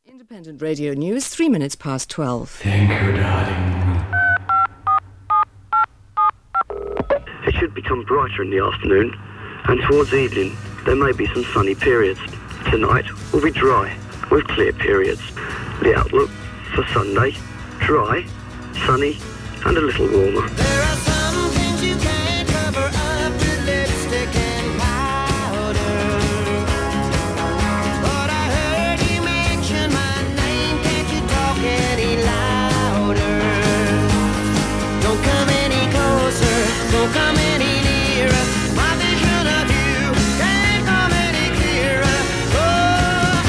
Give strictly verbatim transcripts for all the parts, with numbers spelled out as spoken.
Independent Radio News, three minutes past twelve. Thank you, darling. It should become brighter in the afternoon, and towards evening there may be some sunny periods. Tonight will be dry, with clear periods. The outlook for Sunday, dry, sunny, and a little warmer. There are some things you can't cover up with lipstick and powder. But I heard you mention my name, can't you talk any louder? Don't come any closer, don't come any nearer. My vision of you can't come any clearer. Oh,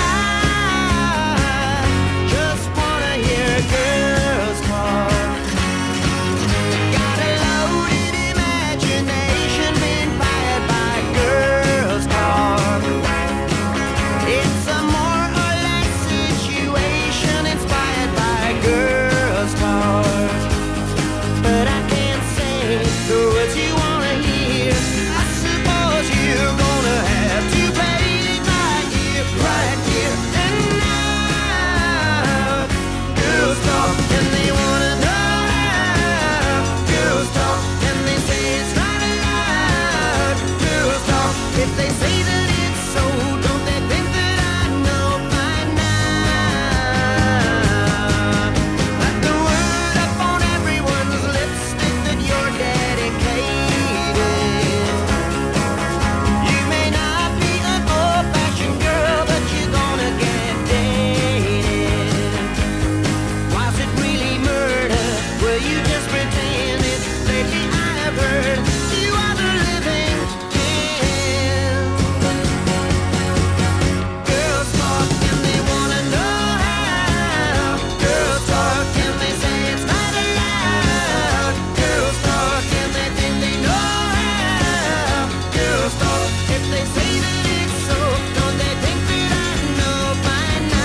I just wanna hear girls talk. Got a loaded imagination, been fired by girls talk. It's a more or less situation inspired by girls talk. But I can't say the words you wanna hear. I suppose you're gonna have to play it right here, right here and now. Girls talk and they wanna know how. Girls talk and they say it's not allowed. Girls talk if they say that it's so, don't they think that I know by now? Let the word up on everyone's lips, think that you're dedicated. You may not be an old-fashioned girl, but you're gonna get dated. Was it really murder? Were you just pretending? Lately I have heard you are the living hell. Girls talk and they wanna know how. Girls talk and they say it's not allowed. Girls talk and they think they know how. Girls talk if they say that it's so, don't they think that I know by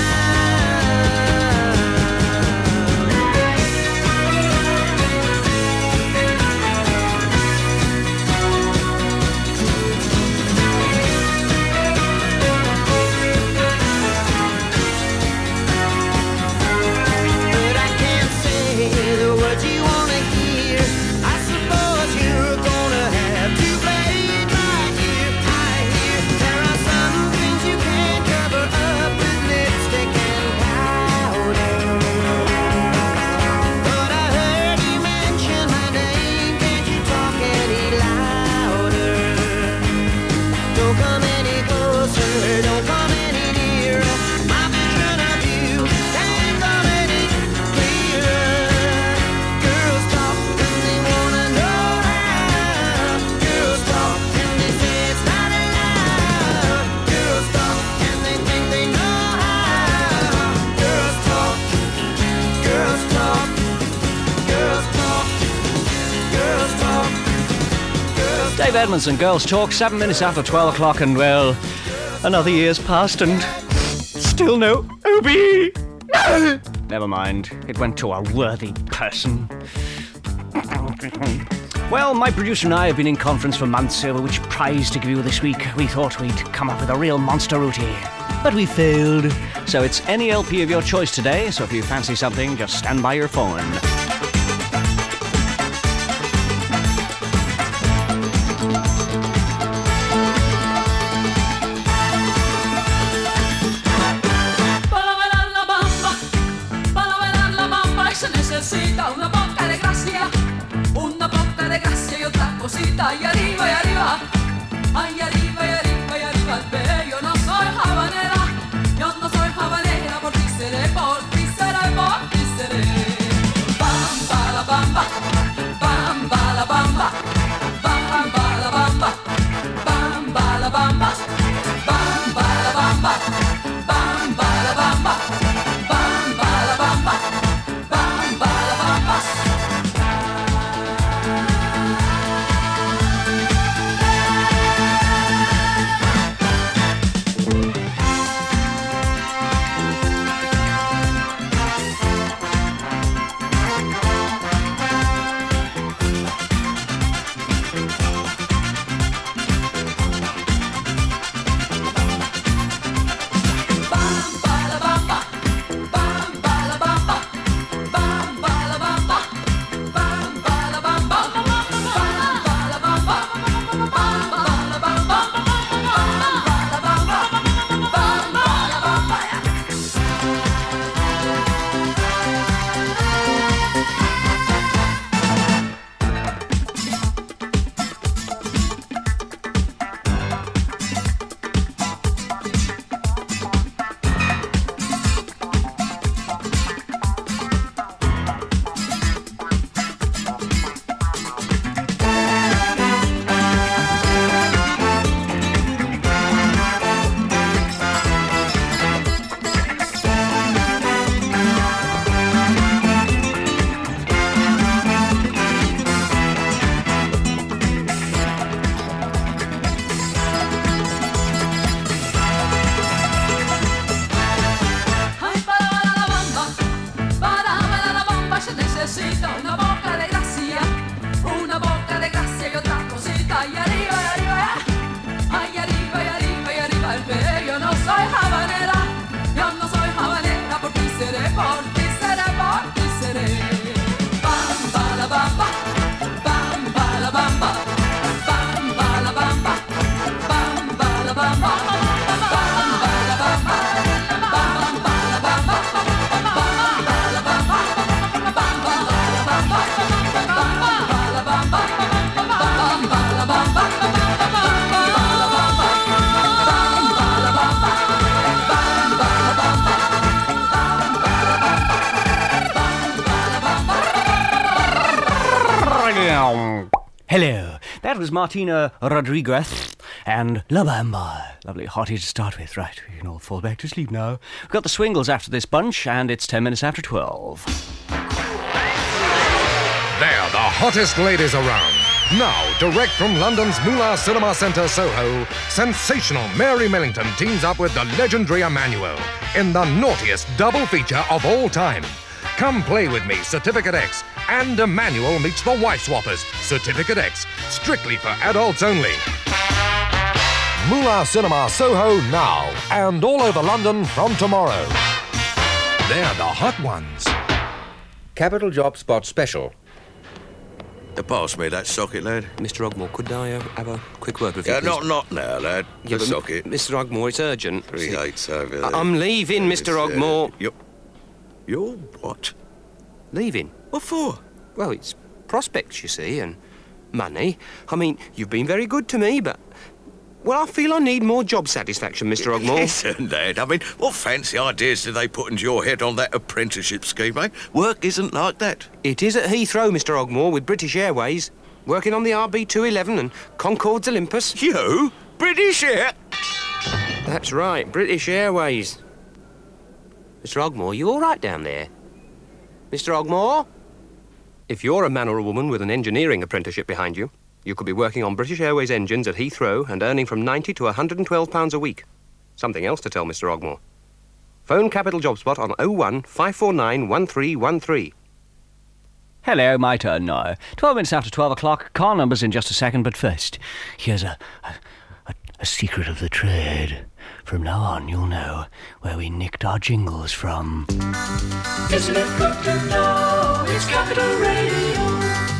But I can't say the words you wanna hear. I suppose you're gonna have to play it right here, right here. There are some things you can't cover up with lipstick and powder. But I heard you mention my name, can't you talk any louder? Don't come any closer, don't come any nearer. My vision of you can't come any clearer. Girls talk and they wanna know how. Girls talk and they say it's not allowed. Girls talk and they think they know how. Girls talk, girls talk, girls talk, girls talk, girls talk. Dave Edmondson, Girls Talk, seven minutes after twelve o'clock, and well, another year's passed and still no O B. No! Never mind, it went to a worthy person. Well, my producer and I have been in conference for months over which prize to give you this week. We thought we'd come up with a real monster rootie, but we failed. So it's any L P of your choice today, so if you fancy something, just stand by your phone. Para bailar la bamba, para bailar la bamba se necesita una poca de gracia, una poca de gracia y otra cosita y arriba y arriba, ay arriba y arriba y arriba, pero yo no soy habanera, yo no soy habanera, por ti seré, por ti seré, por ti seré. Para Hello, that was Martina Rodriguez and La Bamba. Lovely hottie to start with. Right, we can all fall back to sleep now. We've got the Swingles after this bunch, and it's ten minutes after twelve. They're the hottest ladies around. Now, direct from London's Moolah Cinema Centre, Soho, sensational Mary Millington teams up with the legendary Emmanuel in the naughtiest double feature of all time. Come play with me, Certificate X, and Emmanuel meets the Wife Swappers, Certificate X, strictly for adults only. Moolah Cinema, Soho now, and all over London from tomorrow. They're the hot ones. Capital Job Spot Special. Uh, pass me that socket, lad. Mister Ogmore, could I uh, have a quick word with you, Yeah, please? not, not now, lad. Yeah, the but socket. Mister Ogmore, it's urgent. Three See, eights over there. I'm leaving, Mister It's, uh, Ogmore. You're... You're what? Leaving? What for? Well, it's prospects, you see, and money. I mean, you've been very good to me, but... Well, I feel I need more job satisfaction, Mister Ogmore. Listen, lad, I mean, what fancy ideas do they put into your head on that apprenticeship scheme, eh? Work isn't like that. It is at Heathrow, Mister Ogmore, with British Airways, working on the R B two eleven and Concorde's Olympus. You? British Air? That's right, British Airways. Mister Ogmore, you all right down there? Mister Ogmore? If you're a man or a woman with an engineering apprenticeship behind you, you could be working on British Airways engines at Heathrow and earning from ninety to one hundred twelve pounds a week. Something else to tell Mister Ogmore. Phone Capital Job Spot on oh one five four nine one three one three. Hello, my turn now. Twelve minutes after twelve o'clock. Car numbers in just a second, but first, here's a, a, a, a secret of the trade. From now on, you'll know where we nicked our jingles from. Isn't it good to know it's Capital Radio?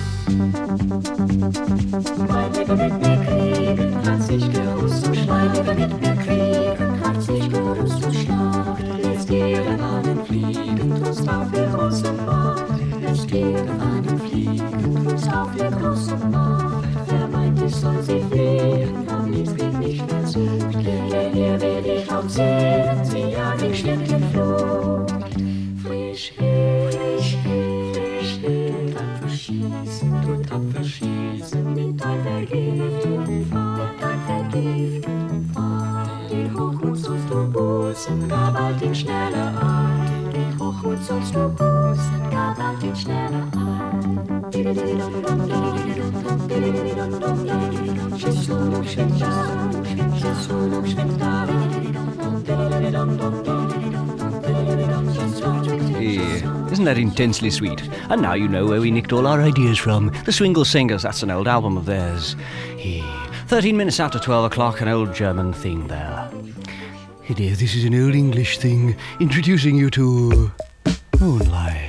Mein Leben mit mir kriegen, hat sich gerust und mein Leben mit mir kriegen, hat sich gerust und stark. Lässt jede Bahnen fliegen, tust auf ihr großen Markt. Lässt jede Bahnen fliegen, tust auf ihr großen Markt. Wer meint, ich soll sie fliegen, am liebsten nicht mehr sucht. Denn hier will ich auch sehen, sie jagen schnell den Flug. Frisch hin, frisch hin, frisch hin, tapfer schießen, du tapfer schießen, mit dein vergifteten Pfad, mit dein vergifteten Pfad. Den Hochmut sollst du bußen, gar bald in schneller Art. Den Hochmut sollst du bußen, gar bald in schneller Art. Schießt du noch schwimmt da, schießt du noch schwimmt da. Yeah. Isn't that intensely sweet? And now you know where we nicked all our ideas from. The Swingle Singers, that's an old album of theirs. Yeah. Thirteen minutes after twelve o'clock, an old German thing there. Hey dear, this is an old English thing, introducing you to Moonlight.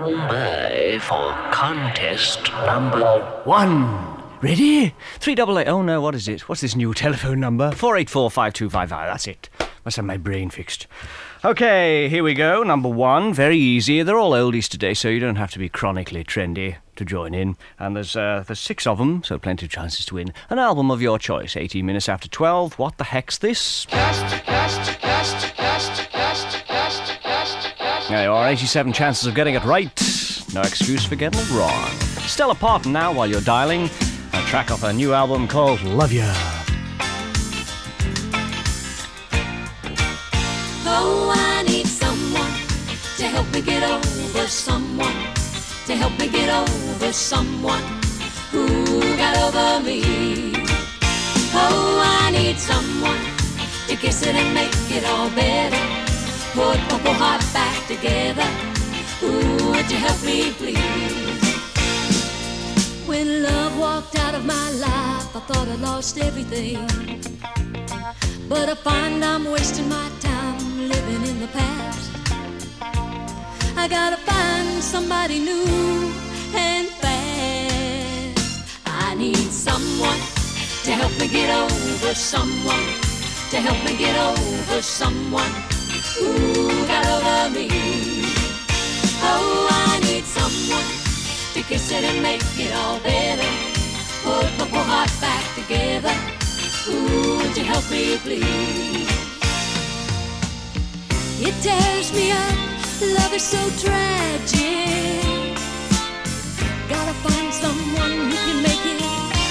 Stand by for contest number one. Ready? Three double eight. Oh no, what is it? What's this new telephone number? Four eight four five two five five. That's it. Must have my brain fixed. Okay, here we go. Number one. Very easy. They're all oldies today, so you don't have to be chronically trendy to join in. And there's uh, there's six of them, so plenty of chances to win. An album of your choice. eighteen minutes after twelve. What the heck's this? Cast, cast, cast, cast, cast, cast, cast. There you are. eighty-seven chances of getting it right. No excuse for getting it wrong. Stella Parton now while you're dialing. A track off a new album called Love Ya. Oh, I need someone to help me get over someone, to help me get over someone who got over me. Oh, I need someone to kiss it and make it all better, put my poor heart back together. Ooh, would you help me please? When love walked out of my life, I thought I lost everything. But I find I'm wasting my time living in the past. I gotta find somebody new and fast. I need someone to help me get over someone, to help me get over someone who got over me. Oh, I need someone to kiss it and make it all better, put my poor heart back together. Ooh, would you help me please? It tears me up, love is so tragic. Gotta find someone who can make it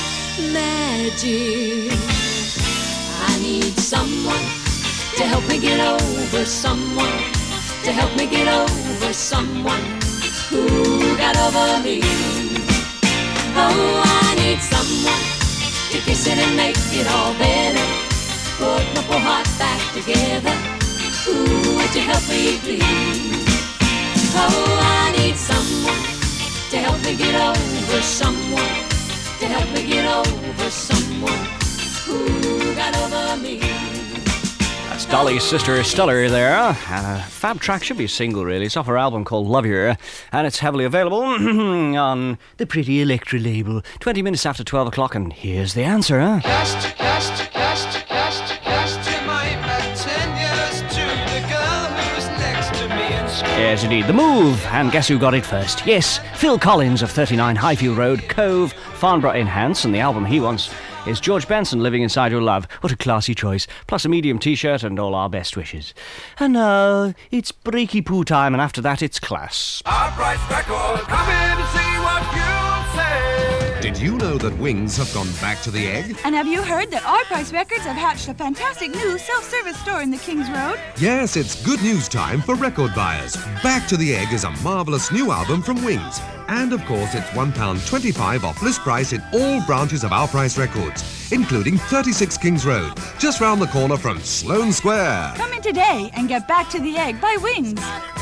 magic. I need someone to help me get over someone, to help me get over someone who got over me. Oh, I need someone to kiss it and make it all better, put my poor heart back together. Ooh, would you help me please? Oh, I need someone to help me get over someone, to help me get over someone who got over me. That's Dolly's sister Stellar there. And a fab track, should be a single really. It's off her album called Love Ya, and it's heavily available on the Pretty Electra label. twenty minutes after twelve o'clock, and here's the answer, huh? Cast, cast, cast, cast, cast your mind back ten years to the girl who's next to me in school. Yes, indeed. The Move. And guess who got it first? Yes, Phil Collins of thirty-nine Highfield Road, Cove, Farnborough in Hants, and the album he wants is George Benson, Living Inside Your Love. What a classy choice. Plus a medium t-shirt and all our best wishes. And now, it's breaky poo time, and after that, it's class. Our price record, come in to see what you say. Did you know that Wings have gone back to the egg? And have you heard that Our Price Records have hatched a fantastic new self-service store in the King's Road? Yes, it's good news time for record buyers. Back to the Egg is a marvellous new album from Wings. And of course, it's one pound twenty-five off list price in all branches of Our Price Records, including thirty-six Kings Road, just round the corner from Sloane Square. Come in today and get Back to the Egg by Wings.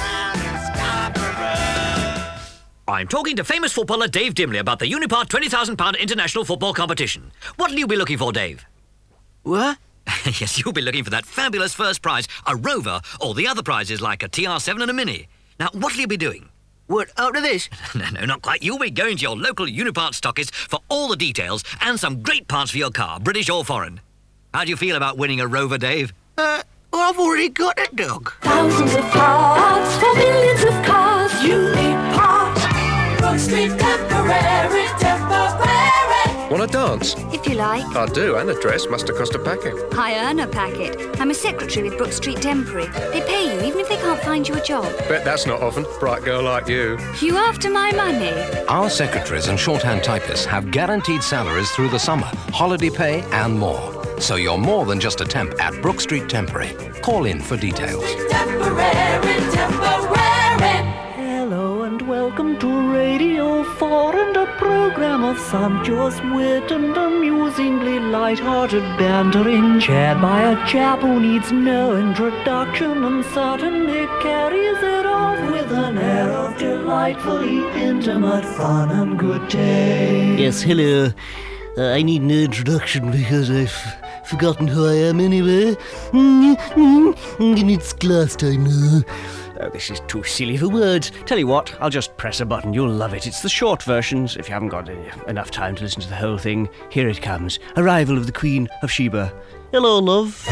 I'm talking to famous footballer Dave Dimley about the Unipart twenty thousand pound international football competition. What'll you be looking for, Dave? What? Yes, you'll be looking for that fabulous first prize, a Rover, or the other prizes like a T R seven and a Mini. Now, what'll you be doing? What, after this? No, no, not quite. You'll be going to your local Unipart stockist for all the details and some great parts for your car, British or foreign. How do you feel about winning a Rover, Dave? Uh, well, I've already got a dog. Thousands of parts for millions of cars. You need parts. Brook Street Temporary, Temporary. Want to dance? If you like. I do, and a dress must have cost a packet. I earn a packet. I'm a secretary with Brook Street Temporary. They pay you even if they can't find you a job. Bet that's not often. Bright girl like you. You after my money? Our secretaries and shorthand typists have guaranteed salaries through the summer, holiday pay and more. So you're more than just a temp at Brook Street Temporary. Call in for details. Temporary, temporary. Hello and welcome to Radio four and a program of sumptuous wit and amusingly light-hearted bantering, chaired by a chap who needs no introduction and certainly carries it off with an air of delightfully intimate fun and good taste. Yes, hello. Uh, I need no introduction because I've forgotten who I am anyway. And it's class time now. Oh, this is too silly for words. Tell you what, I'll just press a button. You'll love it. It's the short versions. If you haven't got uh, enough time to listen to the whole thing, here it comes. Arrival of the Queen of Sheba. Hello, love.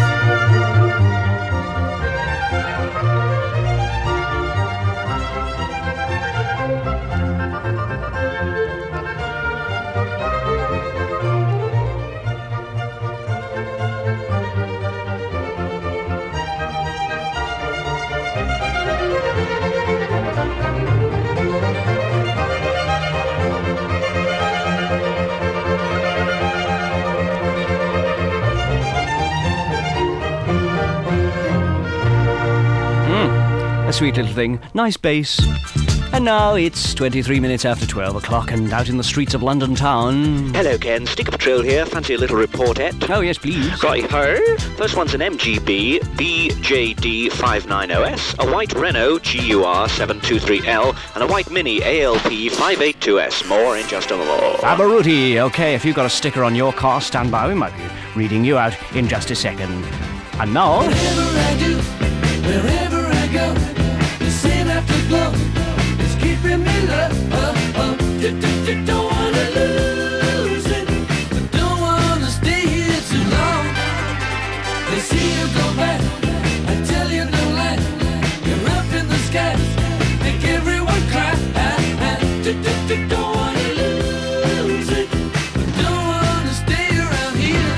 Sweet little thing. Nice bass. And now it's twenty-three minutes after twelve o'clock and out in the streets of London town. Hello, Ken. Sticker Patrol here. Fancy a little reportette? Oh, yes, please. Right-ho. First one's an M G B B J D five ninety S, a white Renault G U R seven two three L, and a white Mini A L P five eighty-two S. More in just a moment. Fabaruti. OK, if you've got a sticker on your car, stand by. We might be reading you out in just a second. And now... Wherever I do, wherever I go, the same afterglow is keeping me love. Oh, oh. D- d- d- don't wanna lose it, but don't wanna stay here too long. They see you go back, I tell you no lie. You're up in the sky, make everyone cry. D- d- d- don't wanna lose it, but don't wanna stay around here.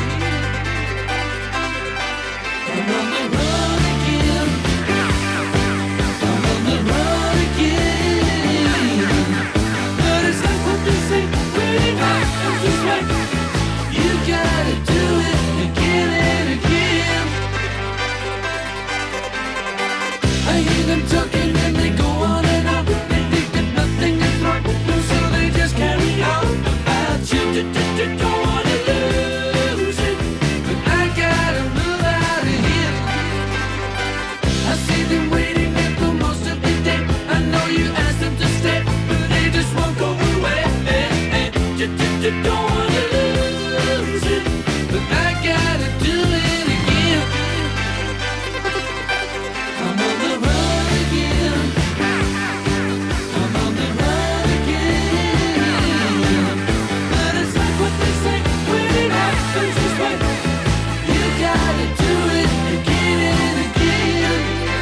I'm on the run again. I'm on the run again. But it's like what they say, when it happens this way, you gotta do it again and again. I hear them talking and they go on and on. They think that nothing is wrong, so they just carry on about you. Don't wanna lose it, but I gotta move out of here. I see them waiting at the most of the day. I know you asked them to stay, but they just won't go away. Don't wanna lose it, but I gotta do it again. I'm on the run again. I'm on the run again. But it's like what they say, when it happens this way, you gotta do it again and again.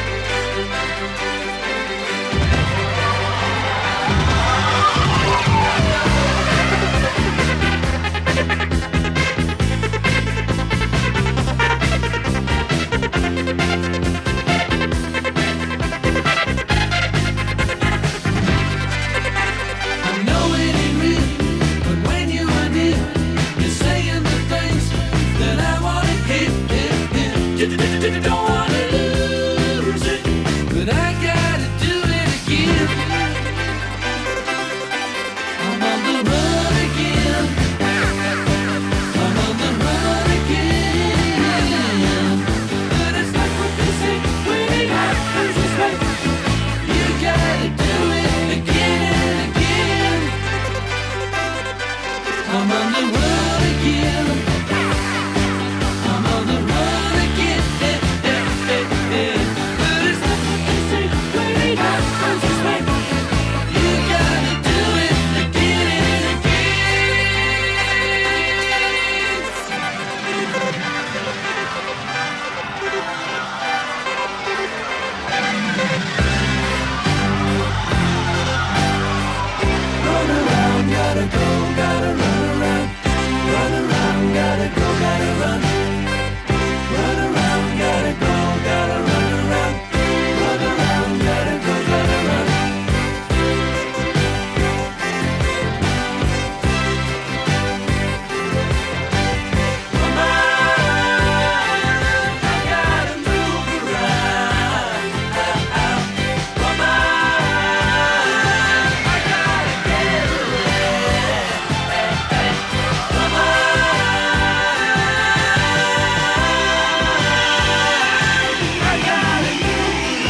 I know it ain't real, but when you are near, you're saying the things that I wanna hear. Don't wanna lose it, but I gotta do it again. I'm on the run again. I'm on the run again. But it's like what they say, when it happens this way, you gotta do it again and again. I'm on the run again. I'm on the run again. But it's like what they say, when it happens this way, you gotta do it again and again. Run around, gotta go, gotta run around. Run around, gotta go, gotta run. Run around, gotta go, gotta run around. Run around, gotta go, gotta run. Come on, I gotta move around. Come on, I gotta get away. Come on, I gotta move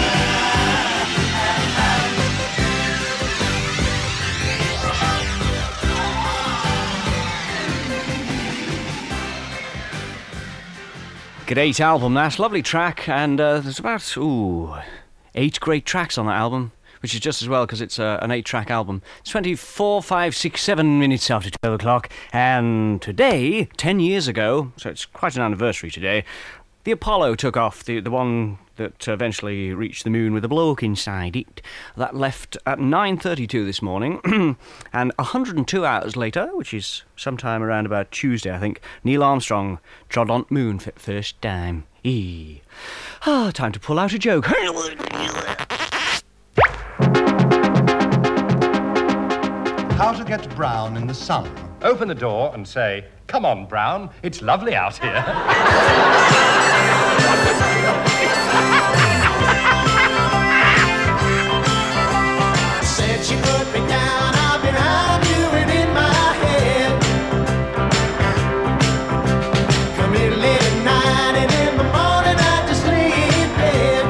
Great album, that. Lovely track. And uh, there's about, ooh, eight great tracks on that album, which is just as well because it's uh, an eight-track album. It's twenty-four, five, six, seven minutes after twelve o'clock, and today, ten years ago, so it's quite an anniversary today, the Apollo took off, the, the one that eventually reached the moon with a bloke inside it. That left at nine thirty-two this morning, and one hundred two hours later, which is sometime around about Tuesday, I think, Neil Armstrong trod on moon for the first time. Eee. Ah, time to pull out a joke. How to get brown in the sun. Open the door and say, "Come on, Brown, it's lovely out here." Said she put me down, I've been arguing in my head. Come in late at night and in the morning I just lay in bed.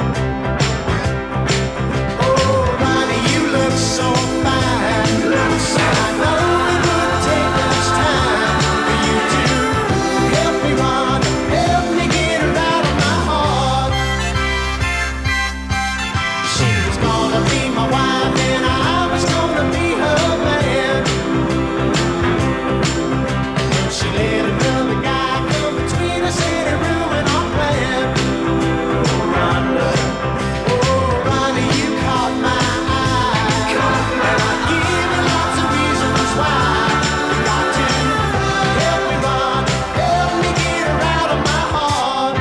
Oh, Ronnie, you look so fine. You look so fine. I know it would take much time for you to help me, Ron, help me get her out of my heart. She was gonna be my wife and I was gonna be her man. But she let another guy come between us and it ruined our plan. Oh, Rhonda, oh, Rhonda, you caught my eye. And I give you lots of reasons why. You got to help me, Ron, help me get her out of my heart.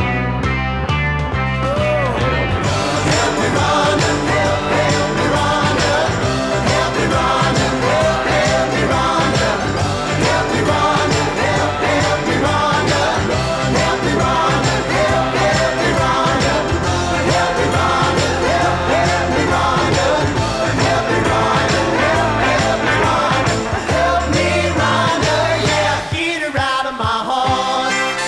Help me, Rhonda, help, help me, Rhonda. Help me, Rhonda, help, help me, Rhonda. Help me, Rhonda, help, help me, Rhonda. Help me, Rhonda, help, help me, Rhonda. Help me, Rhonda, help, help me, Rhonda. Help me, Rhonda, help, help me, Rhonda. Help me, Rhonda, yeah, get her out of my heart.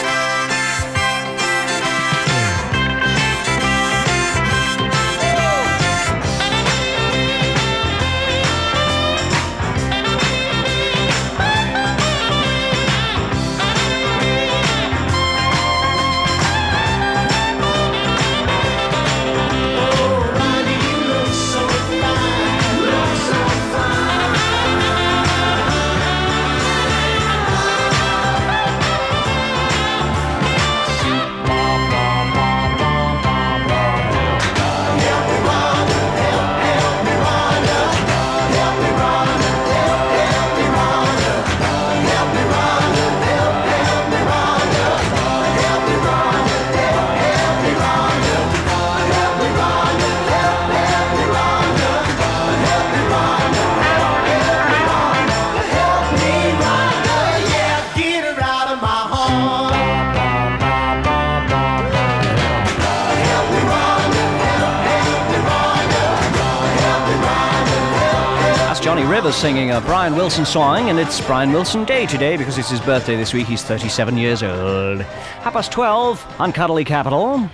Oh, Ronnie, you look so fine. You look so Johnny Rivers singing a Brian Wilson song, and it's Brian Wilson Day today because it's his birthday this week. He's thirty-seven years old. Half past twelve on Cuddly Capital.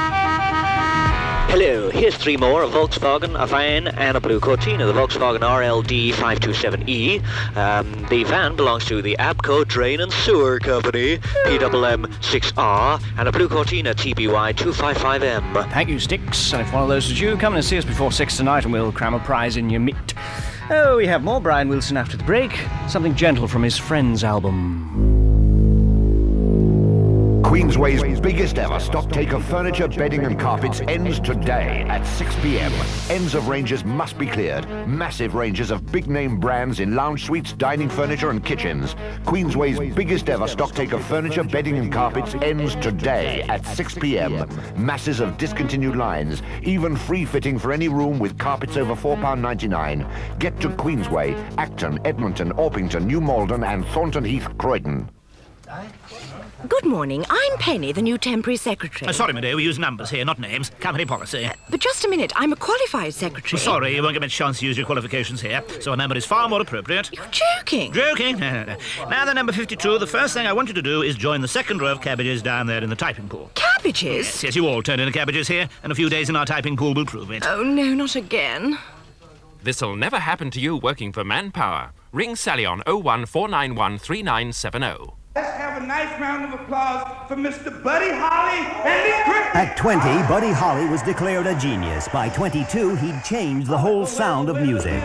Hello, here's three more, a Volkswagen, a van and a blue Cortina, the Volkswagen R L D five two seven E. Um, the van belongs to the Abco Drain and Sewer Company, P M M six R, and a blue Cortina T B Y two five five M. Thank you, Sticks. And if one of those is you, come and see us before six tonight and we'll cram a prize in your mitt. Oh, we have more Brian Wilson after the break. Something gentle from his Friends album. Queensway's biggest ever stock take of furniture, bedding and carpets ends today at six p.m. Ends of ranges must be cleared. Massive ranges of big-name brands in lounge suites, dining furniture and kitchens. Queensway's biggest ever stock take of furniture, bedding and carpets ends today at six p.m. Masses of discontinued lines. Even free fitting for any room with carpets over four pounds ninety-nine. Get to Queensway, Acton, Edmonton, Orpington, New Malden and Thornton Heath, Croydon. Good morning. I'm Penny, the new temporary secretary. Uh, sorry, my dear, we use numbers here, not names. Company policy. But just a minute, I'm a qualified secretary. Sorry, you won't get much chance to use your qualifications here, so a number is far more appropriate. You're joking. Joking? No, no, no. Now, the number fifty-two, the first thing I want you to do is join the second row of cabbages down there in the typing pool. Cabbages? Yes, yes, you all turn into cabbages here, and a few days in our typing pool will prove it. Oh, no, not again. This'll never happen to you working for Manpower. Ring Sally on oh one four nine one three nine seven oh. Let's have a nice round of applause for Mister Buddy Holly and his group. At twenty, Buddy Holly was declared a genius. By twenty-two, he'd changed the whole sound of music.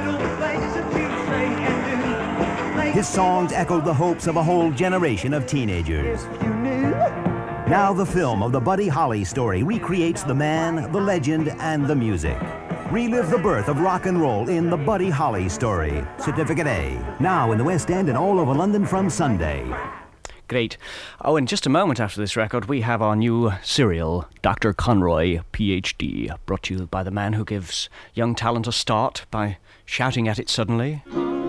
His songs echoed the hopes of a whole generation of teenagers. Now the film of the Buddy Holly story recreates the man, the legend, and the music. Relive the birth of rock and roll in the Buddy Holly story. Certificate A. Now in the West End and all over London from Sunday. Great. Oh, in just a moment after this record, we have our new serial, Doctor Conroy, P H D, brought to you by the man who gives young talent a start by shouting at it suddenly.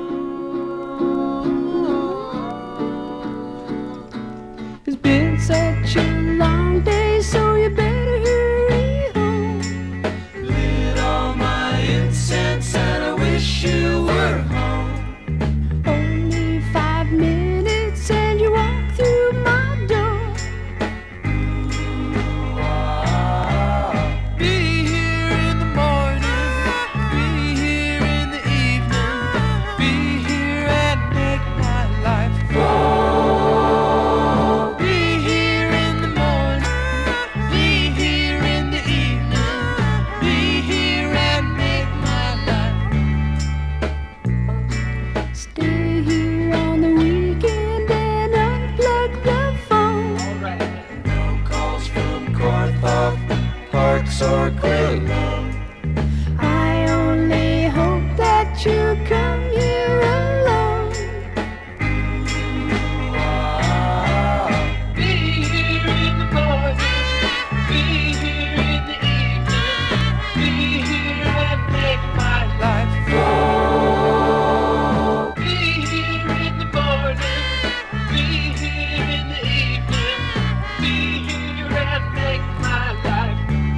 It's been such a long day, so you better hurry home. Lit all my incense and I wish you were home. Only five minutes and you walk through my door. Be here in the morning, be here in the evening, be here and make my life full. Or grill. I only hope that you come here alone. Be here in the morning, be here in the evening, be here and make my life full. Be here in the morning, be here in the evening, be here and make my life.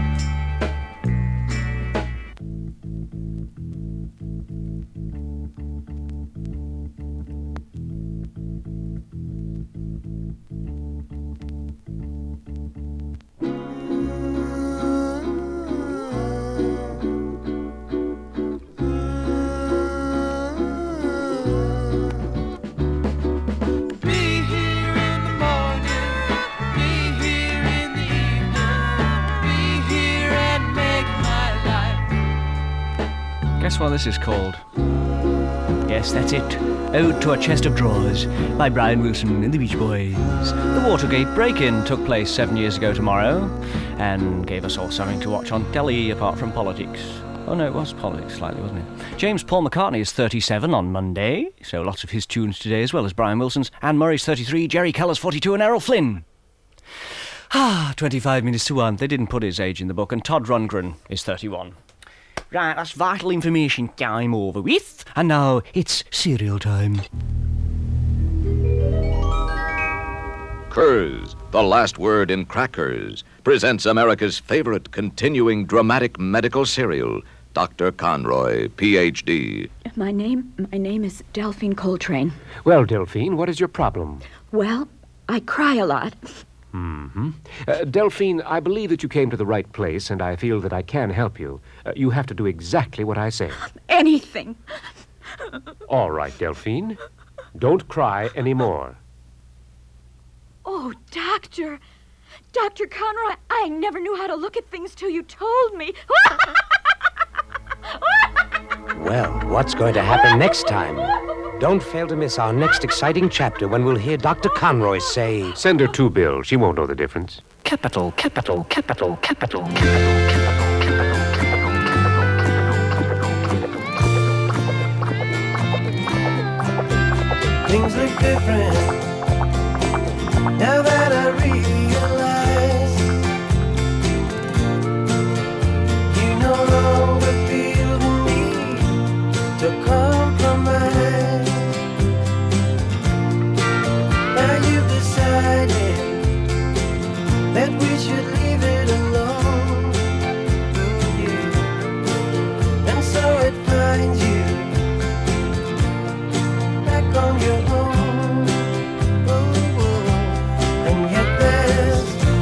Guess what this is called? Yes, that's it. Ode to a Chest of Drawers by Brian Wilson and the Beach Boys. The Watergate break-in took place seven years ago tomorrow and gave us all something to watch on telly apart from politics. Oh no, it was politics slightly, wasn't it? James Paul McCartney is thirty-seven on Monday, so lots of his tunes today as well as Brian Wilson's. Anne Murray's thirty-three, Jerry Keller's forty-two and Errol Flynn. Ah, twenty-five minutes to one. They didn't put his age in the book, and Todd Rundgren is thirty-one. Right, that's vital information time over with. And now it's cereal time. Kurz, the last word in crackers, presents America's favorite continuing dramatic medical serial, Doctor Conroy, P H D. My name, my name is Delphine Coltrane. Well, Delphine, what is your problem? Well, I cry a lot. Mm-hmm. Uh, Delphine, I believe that you came to the right place, and I feel that I can help you. Uh, you have to do exactly what I say. Anything. All right, Delphine. Don't cry anymore. Oh, Doctor. Doctor Conroy, I never knew how to look at things till you told me. Well, what's going to happen next time? Don't fail to miss our next exciting chapter when we'll hear Doctor Conroy say... Send her two bills. She won't know the difference. Capital, capital, capital, capital, capital, capital, capital, capital. Things look different now that I realize you no longer feel the need to compromise. Now you've decided that we should leave it alone. Oh, yeah. And so it finds you back on your own. Oh, oh. And yet there's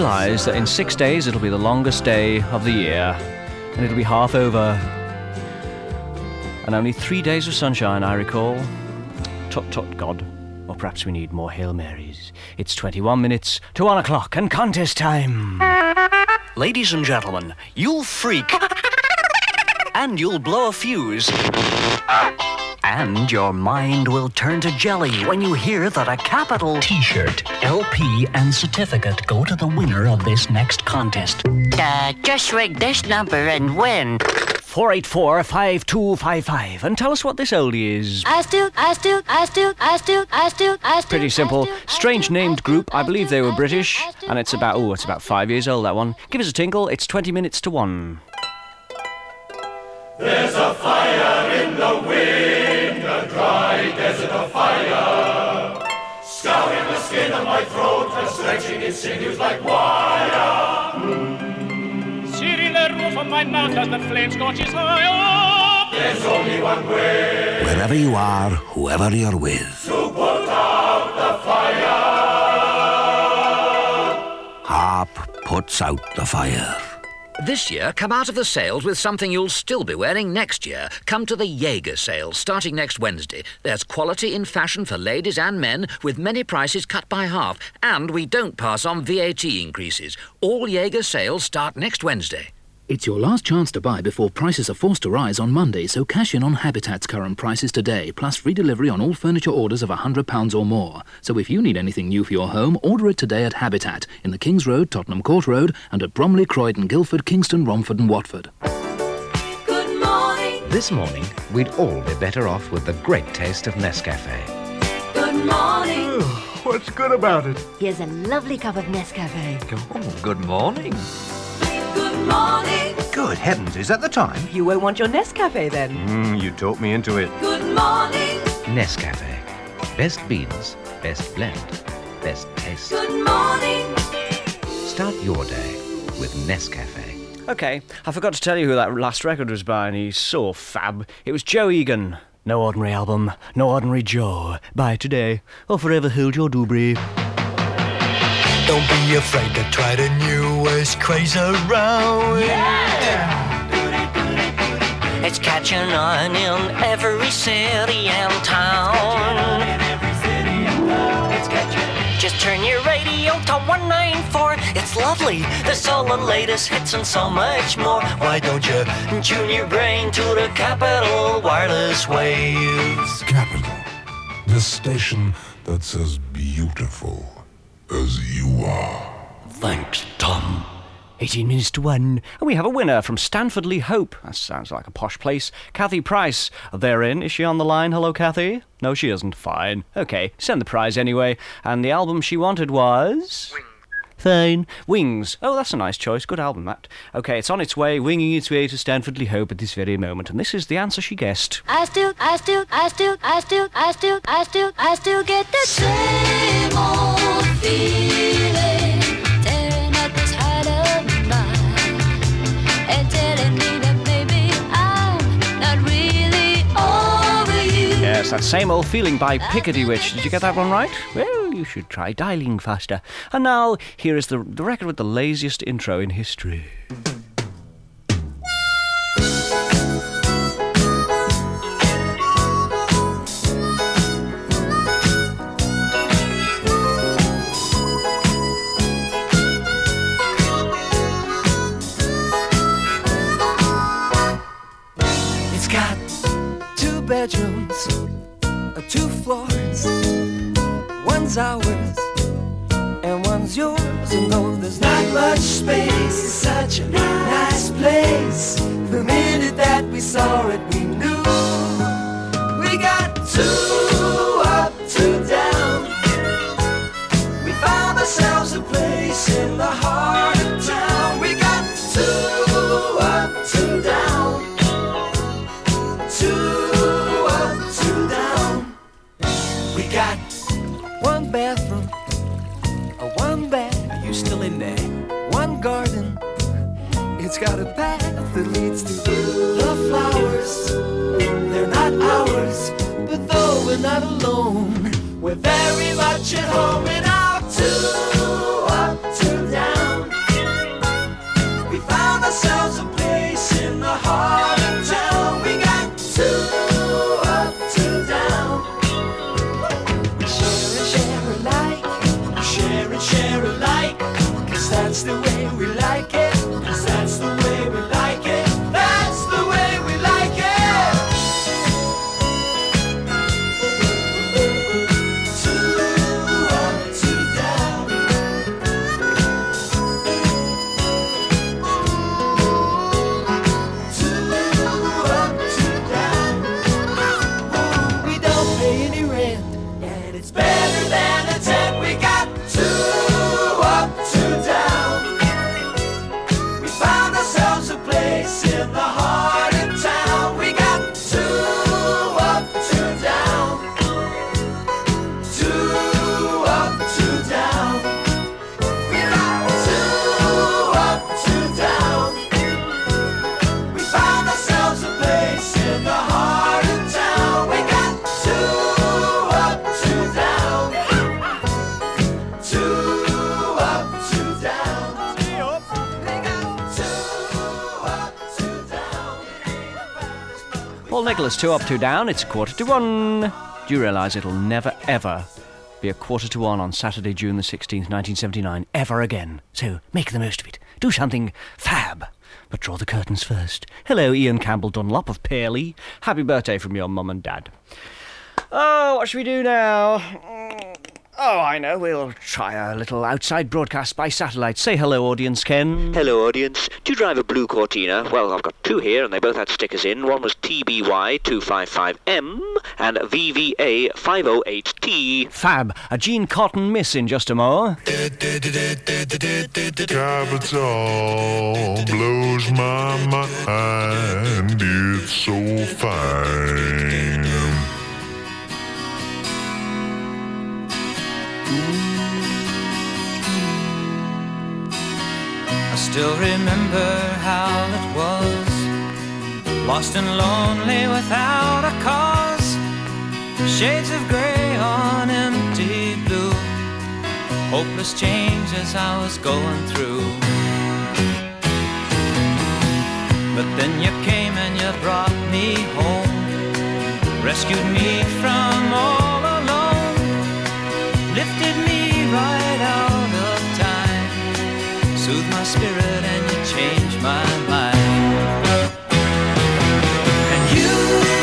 realise that in six days it'll be the longest day of the year, and it'll be half over. And only three days of sunshine, I recall. Tut tut, God. Or perhaps we need more Hail Marys. It's twenty-one minutes to one o'clock and contest time. Ladies and gentlemen, you'll freak. And you'll blow a fuse. And your mind will turn to jelly when you hear that a capital T-shirt, L P, and certificate go to the winner of this next contest. Uh, just ring this number and win. four eight four, five two five five. And tell us what this oldie is. I still, I still, I still, I still, I still, I still. Pretty simple. Strange named group. I believe they were British. And it's about, oh, it's about five years old, that one. Give us a tinkle. It's twenty minutes to one. There's a fire in the wind, a dry desert of fire, scouring the skin of my throat and stretching its sinews like wire. Searing the roof of my mouth as the flame scorches high up. There's only one way. Wherever you are, whoever you're with. To put out the fire. Harp puts out the fire. This year, come out of the sales with something you'll still be wearing next year. Come to the Jaeger sale, starting next Wednesday. There's quality in fashion for ladies and men, with many prices cut by half. And we don't pass on V A T increases. All Jaeger sales start next Wednesday. It's your last chance to buy before prices are forced to rise on Monday, so cash in on Habitat's current prices today, plus free delivery on all furniture orders of one hundred pounds or more. So if you need anything new for your home, order it today at Habitat, in the Kings Road, Tottenham Court Road, and at Bromley, Croydon, Guildford, Kingston, Romford and Watford. Good morning. This morning, we'd all be better off with the great taste of Nescafe. Good morning. What's good about it? Here's a lovely cup of Nescafe. Oh, good morning. Good morning. Good heavens, is that the time? You won't want your Nescafe then. Mm, you talked me into it. Good morning. Nescafe. Best beans, best blend, best taste. Good morning. Start your day with Nescafe. Okay, I forgot to tell you who that last record was by, and he's so fab. It was Joe Egan. No ordinary album, no ordinary Joe. Buy today, or forever hold your doobry. Don't be afraid to try the newest craze around. Yeah! It's catching on in every city and town. It's catching. Just turn your radio to one ninety-four. It's lovely. There's all the latest hits and so much more. Why don't you tune your brain to the Capital Wireless Waves? Capital, the station that's as beautiful as you are. Thanks, Tom. eighteen minutes to one. And we have a winner from Stanford Lee Hope. That sounds like a posh place. Kathy Price. They're in. Is she on the line? Hello, Kathy? No, she isn't. Fine. Okay, send the prize anyway. And the album she wanted was... Wings. Fine. Wings. Oh, that's a nice choice. Good album, that. Okay, it's on its way, winging its way to Stanford Lee Hope at this very moment. And this is the answer she guessed. I still, I still, I still, I still, I still, I still, I still get the same old feeling, tearing at this heart of mine, and telling me that maybe I'm not really over you. Yes, that same old feeling by Piccadilly Witch. Did you get that one right? Well, you should try dialing faster. And now, here is the, the record with the laziest intro in history. It's got two bedrooms, two floors. One's ours and one's yours. And though there's not much space, it's such a nice place. The minute that we saw it, we knew we got two up, two down. We found ourselves a place in the heart of town. We got two up, two down. Two up, two down. We got one bathroom, a one bath. Are you still in there? One garden. It's got a path that leads to the flowers. They're not ours, but though we're not alone, we're very much at home in our two up, two down. Paul Nicholas, two up, two down. It's a quarter to one. Do you realise it'll never, ever be a quarter to one on Saturday, June the sixteenth, nineteen seventy-nine, ever again? So make the most of it. Do something fab. But draw the curtains first. Hello, Ian Campbell Dunlop of Pearly. Happy birthday from your mum and dad. Oh, what should we do now? Oh, I know. We'll try a little outside broadcast by satellite. Say hello, audience, Ken. Hello, audience. Do you drive a blue Cortina? Well, I've got two here, and they both had stickers in. One was T B Y two fifty-five M and V V A five oh eight T. Fab. A Gene Cotton miss in just a more. Capital blows my mind. It's so fine. I still remember how it was, lost and lonely without a cause, shades of grey on empty blue, hopeless changes I was going through. But then you came and you brought me home, rescued me from all alone, lifted me right out of time, soothed my spirit and you changed my mind. And you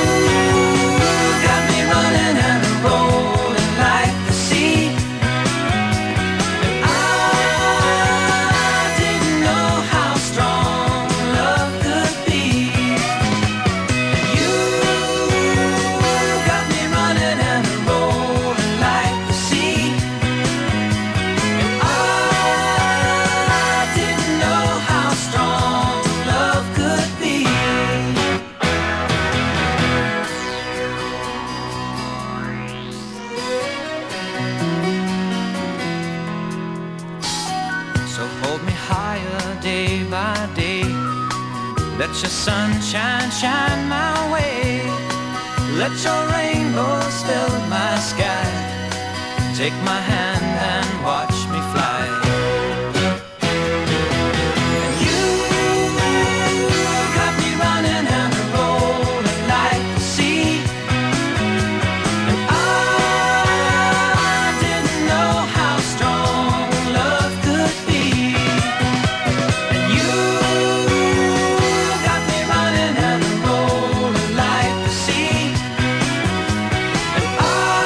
got me running and rolling like the sea, and I didn't know how strong love could be. And you got me running and rolling like the sea, and I didn't know how strong love could be. So hold me higher day by day, let your sunshine shine my way, let your rainbows fill my sky, take my hand and watch me fly. And you got me running and rolling like the sea, and I didn't know how strong love could be. And you got me running and rolling like the sea, and I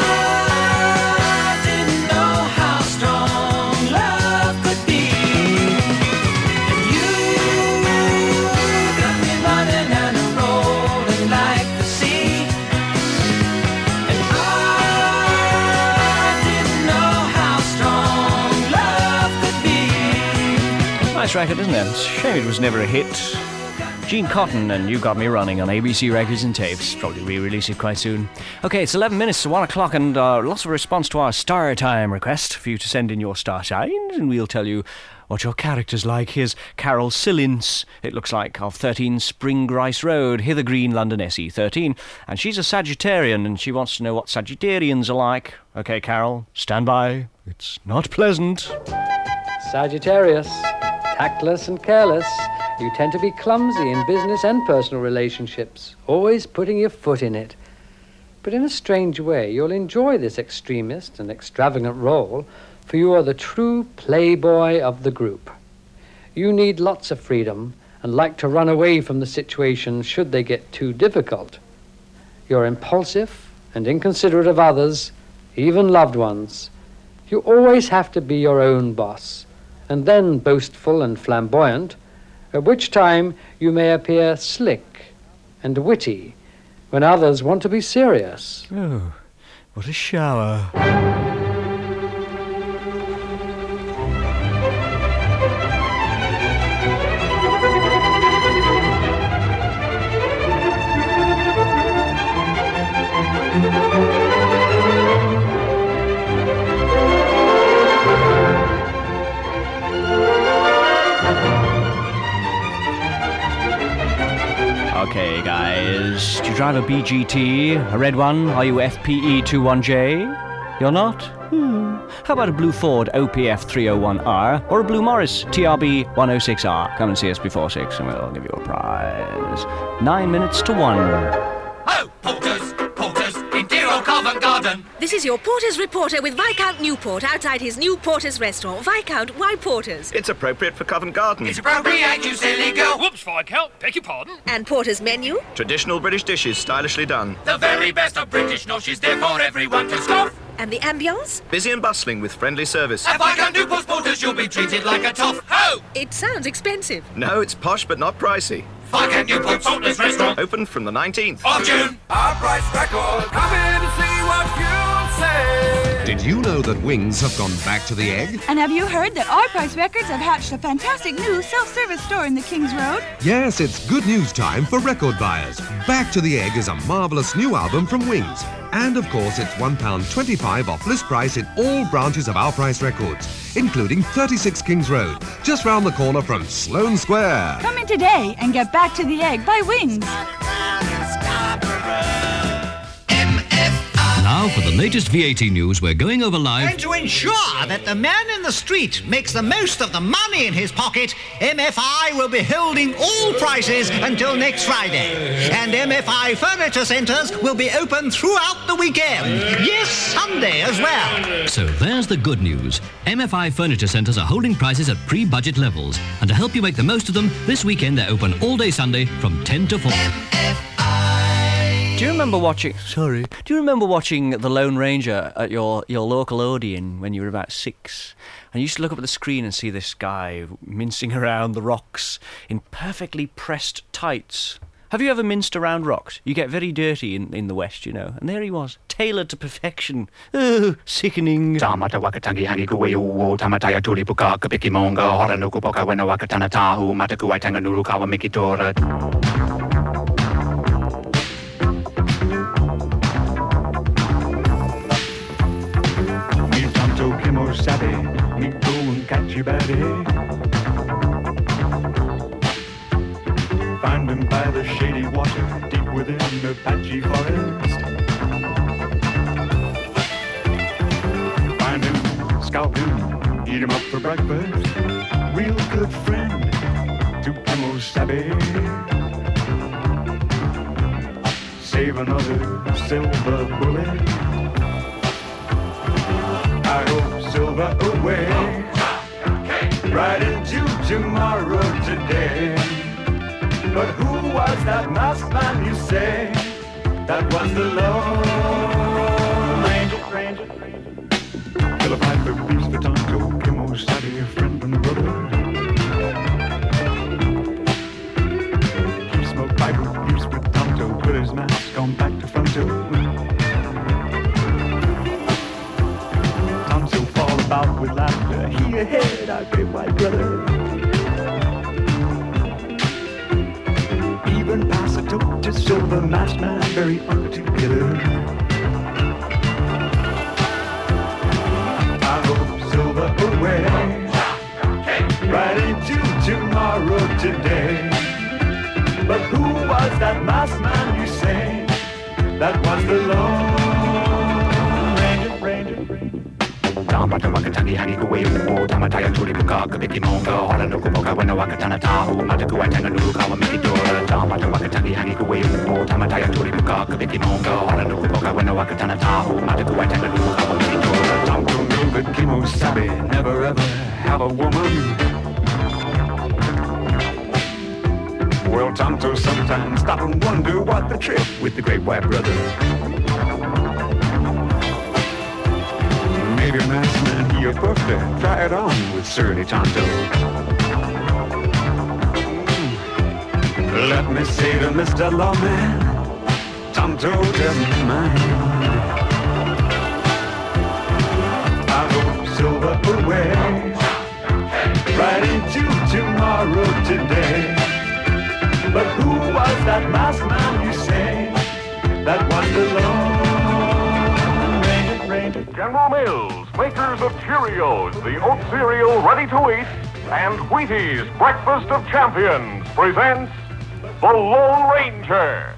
didn't know how strong love could be. And you got me running and rolling like the sea, and I didn't know how strong love could be. Nice record, isn't it? Shame it was never a hit. Gene Cotton and You Got Me Running on A B C Records and Tapes. Probably re-release it quite soon. Okay, it's eleven minutes to one o'clock and uh, lots of response to our Star Time request for you to send in your star signs and we'll tell you what your character's like. Here's Carol Sillins, it looks like, of thirteen Springgrice Road, Hither Green, London S E thirteen. And she's a Sagittarian and she wants to know what Sagittarians are like. Okay, Carol, stand by. It's not pleasant. Sagittarius, tactless and careless. You tend to be clumsy in business and personal relationships, always putting your foot in it. But in a strange way, you'll enjoy this extremist and extravagant role, for you are the true playboy of the group. You need lots of freedom and like to run away from the situation should they get too difficult. You're impulsive and inconsiderate of others, even loved ones. You always have to be your own boss, and then boastful and flamboyant, at which time you may appear slick and witty when others want to be serious. Oh, what a shower. Okay, guys. Do you drive a B G T? A red one? Are you F P E twenty-one J? You're not? Hmm. How about a blue Ford O P F three oh one R or a blue Morris T R B one oh six R? Come and see us before six and we'll give you a prize. Nine minutes to one. This is your Porter's reporter with Viscount Newport outside his new Porter's restaurant. Viscount, why Porter's? It's appropriate for Covent Garden. It's appropriate, you silly girl. Whoops, Viscount. Beg your pardon. And Porter's menu? Traditional British dishes, stylishly done. The very best of British noshes, there for everyone to scoff. And the ambience? Busy and bustling with friendly service. At Viscount Newport's Porter's, you'll be treated like a toff. Ho! It sounds expensive. No, it's posh but not pricey. Viscount Newport's Porter's restaurant. Open from the nineteenth of June. Our price record. Come in to see what you'll say. Did you know that Wings have gone back to the egg? And have you heard that Our Price Records have hatched a fantastic new self-service store in the King's Road? Yes, it's good news time for record buyers. Back to the Egg is a marvellous new album from Wings. And of course, it's one pound twenty-five off list price in all branches of Our Price Records, including thirty-six Kings Road, just round the corner from Sloane Square. Come in today and get Back to the Egg by Wings. Now for the latest V A T news, we're going over live. And to ensure that the man in the street makes the most of the money in his pocket, M F I will be holding all prices until next Friday. And M F I Furniture Centres will be open throughout the weekend. Yes, Sunday as well. So there's the good news. M F I Furniture Centres are holding prices at pre-budget levels. And to help you make the most of them, this weekend they're open all day Sunday from ten to four. Do you remember watching... Sorry. Do you remember watching The Lone Ranger at your, your local Odeon when you were about six? And you used to look up at the screen and see this guy mincing around the rocks in perfectly pressed tights. Have you ever minced around rocks? You get very dirty in, in the West, you know. And there he was, tailored to perfection. Oh, sickening. Tamata wakatangi hangi kuwe uo tamataya turi puka kapiki monga hora nuku poka wena wakatana tahu mataku waitanga nuru kawa mikitora. Kimo sabe, me go and catch you baby. Find him by the shady water, deep within the patchy forest. Find him, scalp him, eat him up for breakfast. Real good friend to Kimo sabe. Save another silver bullet. I hope silver away, right into tomorrow today. But who was that masked man you say? That was the Lone Ranger, Ranger. Kill a piper, beats for Tonto, Kimo Sabe, a friend and brother. He smoked piper, beats for Tonto, put his mask on back to fronto. Out with laughter, he ahead, our great white brother. Even pass a toke to Silver Masked Man, very altogether. I hope Silver away, right into tomorrow today. But who was that masked man you say? That was the Lone Ranger, Ranger, Ranger. Tamata wakatangi hangi kuwe uo tamataya turi puka kapiki monga hora nuku poka wena wakatana tahu mataku waitanga nuru kawa mikitora. Tamata wakatangi hangi kuwe uo tamataya turi puka kapiki monga hora nuku poka wena wakatana tahu mataku waitanga nuru kawa mikitora. Tonto knew that Kimo Sabe never ever have a woman. Well, Tonto sometimes stop and wonder what the trick with the great white brother. Maybe a masked man he a perfect. Try it on with surly Tonto. Mm. Let me say to Mister Lawman, Tonto doesn't mind. I hope silver away, right into tomorrow today. But who was that masked man you say? That was the Lone Ranger, Ranger. General Mills, makers of Cheerios, the oat cereal ready to eat, and Wheaties, breakfast of champions, presents The Lone Ranger.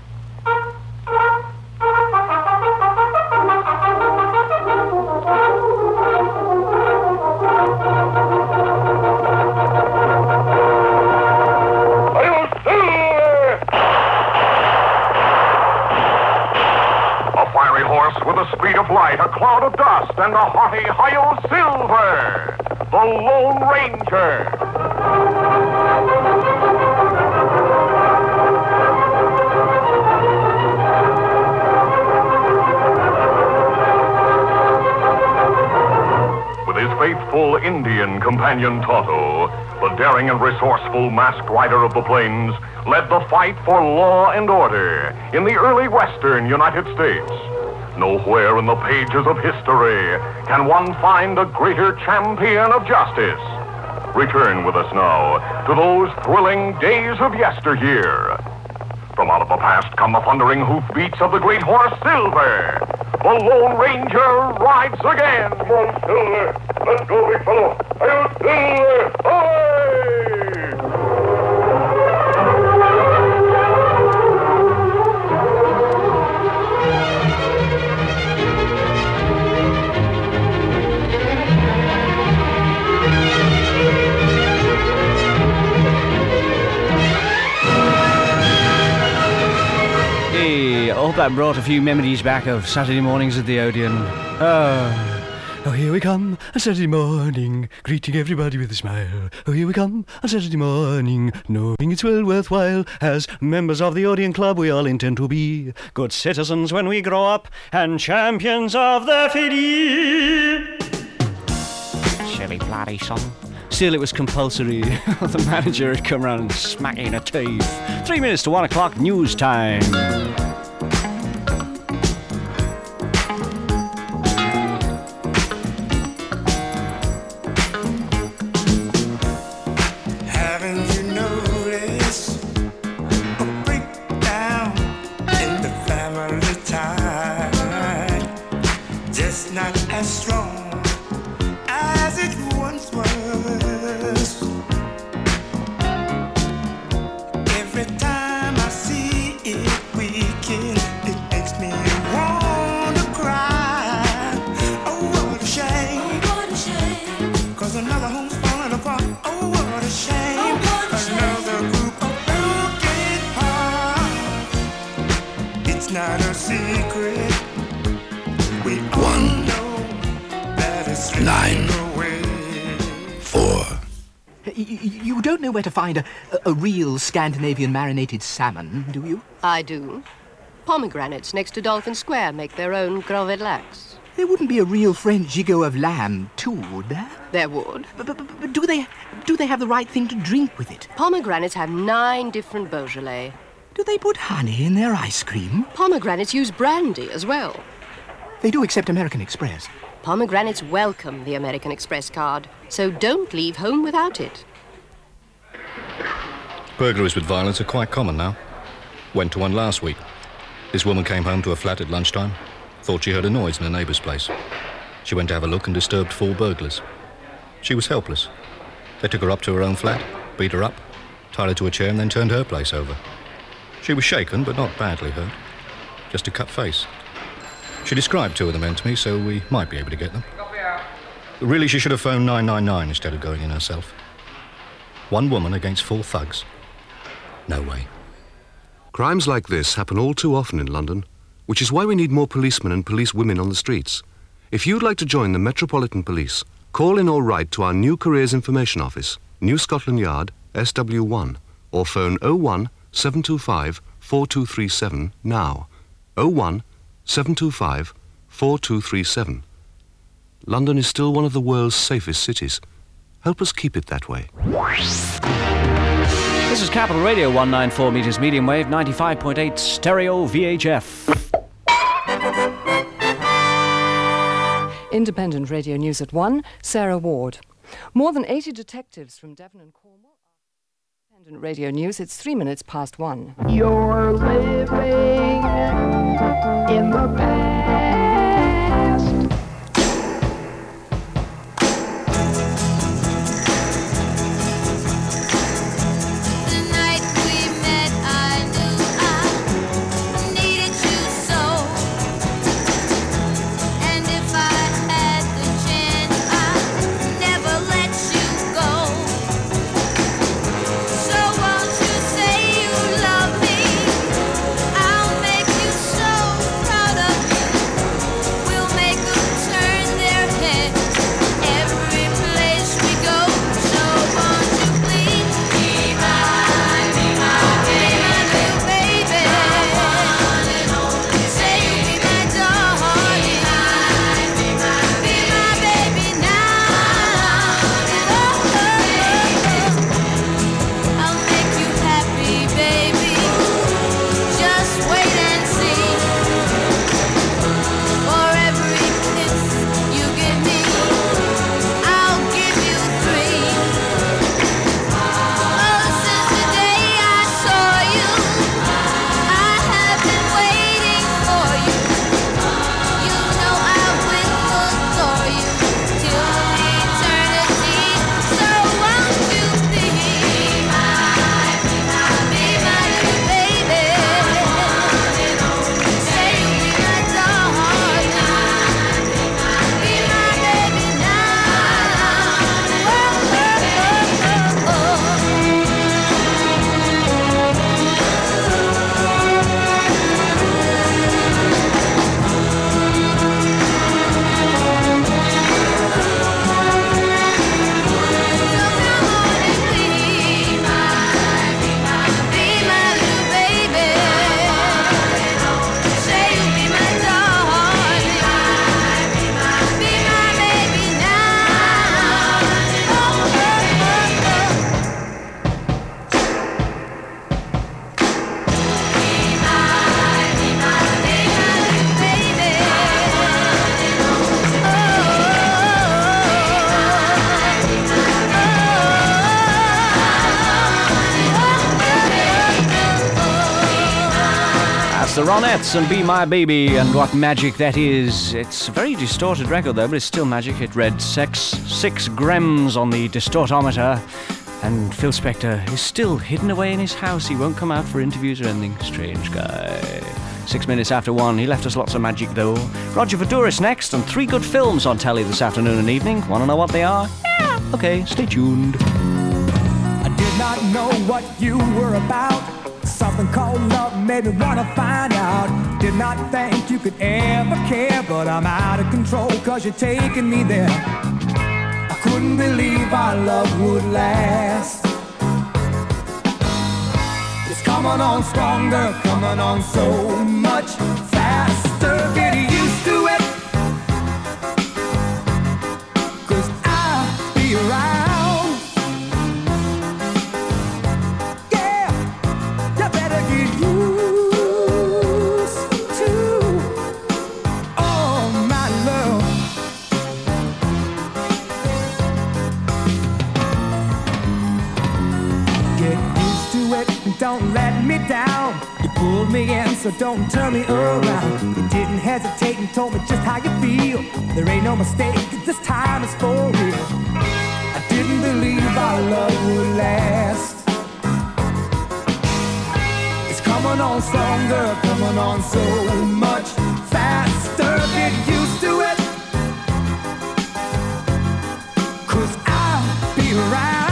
A fiery horse horse with the speed of light, a cloud of dust, and a hearty Hi-Yo Silver, the Lone Ranger. With his faithful Indian companion Tonto, the daring and resourceful masked rider of the plains led the fight for law and order in the early western United States. Nowhere in the pages of history can one find a greater champion of justice. Return with us now to those thrilling days of yesteryear. From out of the past come the thundering hoofbeats of the great horse Silver. The Lone Ranger rides again. Come on, Silver. Let's go, big fellow. Hi-Yo Silver! Away! Hey, I hope that brought a few memories back of Saturday mornings at the Odeon. Oh, oh, here we come on Saturday morning, greeting everybody with a smile. Oh, here we come on Saturday morning, knowing it's well worthwhile. As members of the Odeon Club, we all intend to be good citizens when we grow up and champions of the city. Silly bloody son. Still, it was compulsory. The manager had come round and smacked me in a teeth. Three minutes to one o'clock, news time. Haven't you noticed a breakdown in the family tie? Just not as strong as it once was. Every time I see it weaken, it makes me want to cry. Oh, what a shame. Oh, what a shame. 'Cause another home's falling apart. Oh, what a shame. Oh, what a shame. Another group of broken hearts. It's not a secret. We all know that it's Nine. away. Four. Y- You don't know where to find a, a real Scandinavian marinated salmon, do you? I do. Pomegranates next to Dolphin Square make their own Grand Lacs. There wouldn't be a real French gigot of lamb, too, would there? There would. But, but, but do they do they have the right thing to drink with it? Pomegranates have nine different Beaujolais. Do they put honey in their ice cream? Pomegranates use brandy as well. They do accept American Express. Pomegranates welcome the American Express card, so don't leave home without it. Burglaries with violence are quite common now. Went to one last week. This woman came home to her flat at lunchtime, thought she heard a noise in a neighbour's place. She went to have a look and disturbed four burglars. She was helpless. They took her up to her own flat, beat her up, tied her to a chair and then turned her place over. She was shaken, but not badly hurt. Just a cut face. She described two of the men to me, so we might be able to get them. Really, she should have phoned nine nine nine instead of going in herself. One woman against four thugs. No way. Crimes like this happen all too often in London, which is why we need more policemen and police women on the streets. If you'd like to join the Metropolitan Police, call in or write to our New Careers Information Office, New Scotland Yard, S W one, or phone oh one seven two five four two three seven now. oh one seven two five four two three seven. London is still one of the world's safest cities. Help us keep it that way. This is Capital Radio, one ninety-four metres medium wave, ninety-five point eight stereo V H F. Independent Radio News at one, Sarah Ward. More than eighty detectives from Devon and Cornwall. Independent Radio News, it's three minutes past one. You're living in the past. The night we met, I knew I needed you so. And if I had the chance, I'd never let you go. So won't you say you love me? I'll make you so proud of Ronettes and Be My Baby, and what magic that is. It's a very distorted record though, but it's still magic. It read six, six grams on the distortometer, and Phil Spector is still hidden away in his house. He won't come out for interviews or anything. Strange guy. Six minutes after one. He left us lots of magic though. Roger Voudouris next, and three good films on telly this afternoon and evening. Want to know what they are? Yeah. Okay, stay tuned. I did not know what you were about. Something called love made me wanna find out. Did not think you could ever care, but I'm out of control cause you're taking me there. I couldn't believe our love would last. It's coming on stronger, coming on so much faster. Get used to it, cause I'll be around. Don't let me down. You pulled me in, so don't turn me around. You didn't hesitate and told me just how you feel. There ain't no mistake, this time is for real. I didn't believe our love would last. It's coming on stronger, coming on so much faster. Get used to it, cause I'll be around.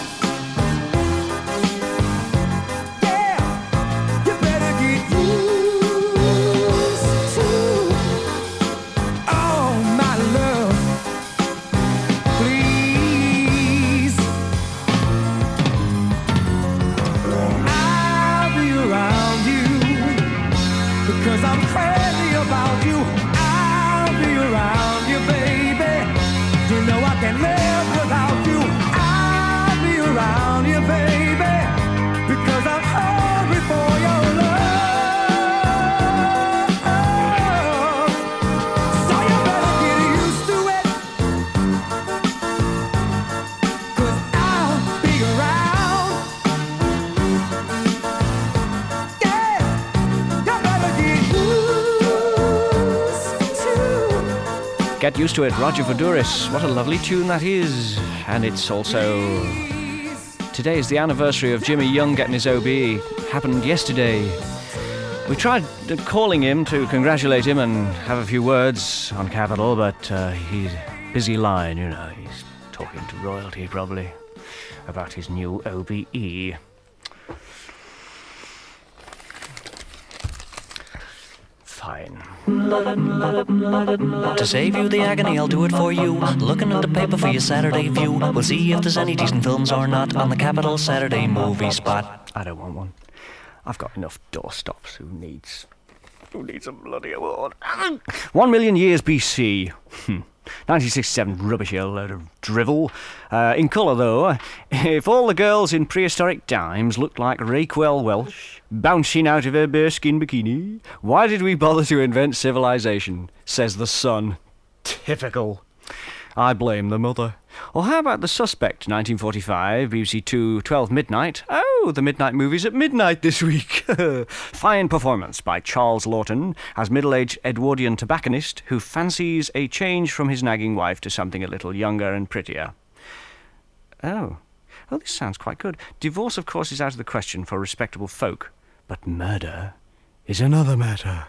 Get used to it, Roger Voudouris. What a lovely tune that is. And it's also... Today is the anniversary of Jimmy Young getting his O B E. Happened yesterday. We tried calling him to congratulate him and have a few words on Capital, but uh, he's busy lying, you know. He's talking to royalty, probably, about his new O B E. Fine. To save you the agony, I'll do it for you. Looking at the paper for your Saturday view. We'll see if there's any decent films or not on the Capital Saturday movie spot. I don't want one. I've got enough doorstops. Who needs... Who needs a bloody award? One million years B C. Hmm. nineteen sixty-seven, rubbish, a load of drivel. Uh, in colour, though, if all the girls in prehistoric times looked like Raquel Welch, bouncing out of her bearskin bikini, why did we bother to invent civilization, says the Sun. Typical. I blame the mother. Or how about The Suspect, nineteen forty-five, B B C Two, twelve midnight. Oh, the midnight movie's at midnight this week. Fine performance by Charles Lawton as middle-aged Edwardian tobacconist who fancies a change from his nagging wife to something a little younger and prettier. Oh. Oh, this sounds quite good. Divorce, of course, is out of the question for respectable folk. But murder is another matter.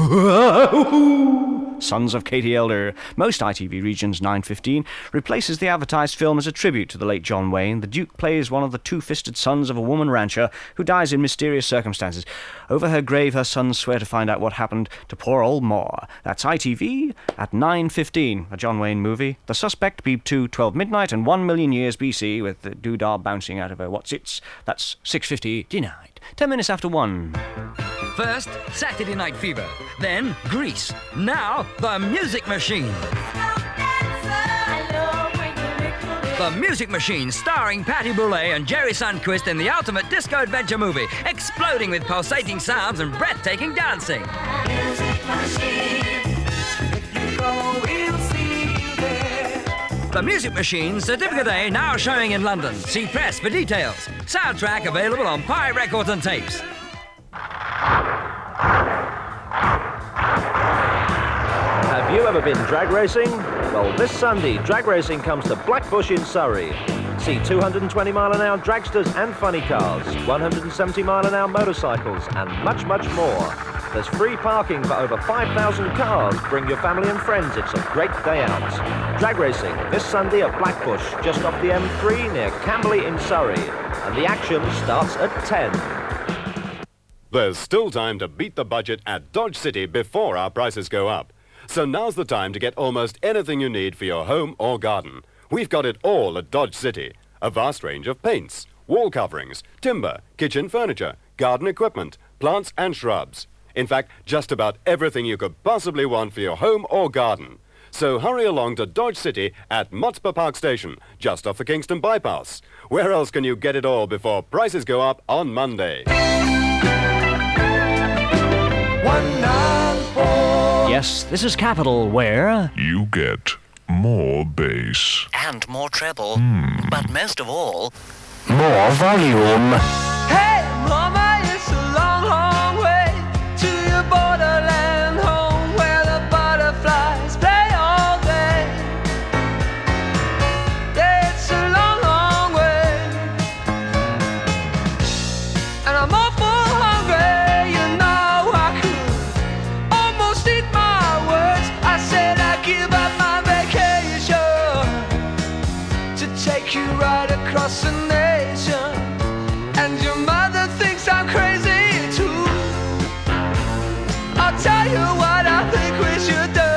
Sons of Katie Elder. Most I T V regions nine fifteen replaces the advertised film as a tribute to the late John Wayne. The Duke plays one of the two-fisted sons of a woman rancher who dies in mysterious circumstances. Over her grave, her sons swear to find out what happened to poor old Ma. That's I T V at nine fifteen. A John Wayne movie. The Suspect, B B two, twelve midnight, and one million years B C with the doodah bouncing out of her what's-its. That's six fifty denied. Ten minutes after one. First, Saturday Night Fever. Then, Grease. Now, The Music Machine. The Music Machine, starring Patty Bourlet and Jerry Sundquist in the ultimate disco adventure movie, exploding with pulsating sounds and breathtaking dancing. Music Machine. If you go, we'll see you there. The Music Machine, Certificate A, now showing in London. See press for details. Soundtrack available on Pie Records and Tapes. you ever been drag racing? Well, this Sunday, drag racing comes to Blackbush in Surrey. See two hundred twenty mile an hour dragsters and funny cars, one hundred seventy mile an hour motorcycles, and much, much more. There's free parking for over five thousand cars. Bring your family and friends. It's a great day out. Drag racing this Sunday at Blackbush, just off the M three near Camberley in Surrey. And the action starts at ten. There's still time to beat the budget at Dodge City before our prices go up. So now's the time to get almost anything you need for your home or garden. We've got it all at Dodge City. A vast range of paints, wall coverings, timber, kitchen furniture, garden equipment, plants and shrubs. In fact, just about everything you could possibly want for your home or garden. So hurry along to Dodge City at Motspur Park Station, just off the Kingston Bypass. Where else can you get it all before prices go up on Monday? One nine four. Yes, this is Capital, where you get more bass and more treble, Hmm. but most of all, more volume. Hey, mama, it's a long, long way to your borderland home where the butterflies play all day. Yeah, it's a long, long way, and I'm awful hungry. You know I could almost eat my words. I said I'd give up my vacation to take you right across the nation. And your mother thinks I'm crazy too. I'll tell you what I think we should do.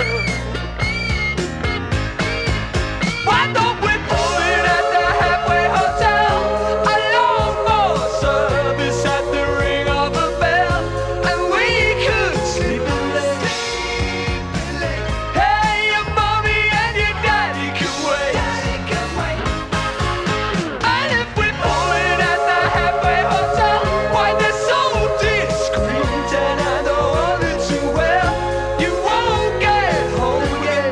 Why don't we pull in at the halfway hotel? I long for service at the ring of a bell, and we could sleep in late. Hey, your mommy and your daddy can wait. And if we pull in at the halfway hotel, why they're so discreet, and I know all too well. You won't get home again.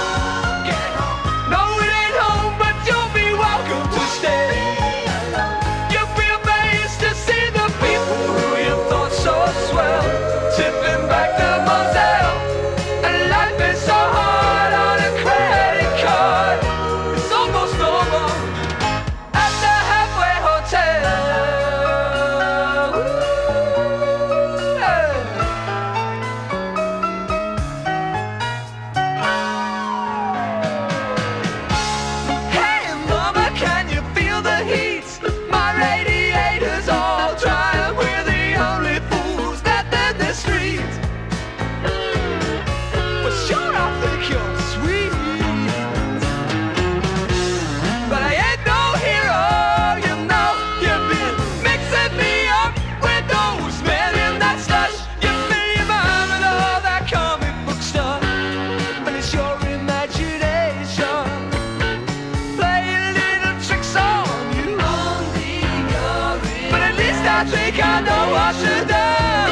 No, it ain't home, but you'll be welcome to stay. You'll be amazed to see the people who you thought so swell tipping back the Moselle. And life is so hard on a credit card. It's almost normal at the halfway hotel. Hey, mama, can you feel the heat? My radiator's all dry, and we're the only fools left in the street. Well, sure, I think you're sweet, but I ain't no hero, you know. You've been mixing me up with those men in that slush. You fill your mind with all that comic book stuff, and it's your imagination playing little tricks on you. But at least I think I know what to do.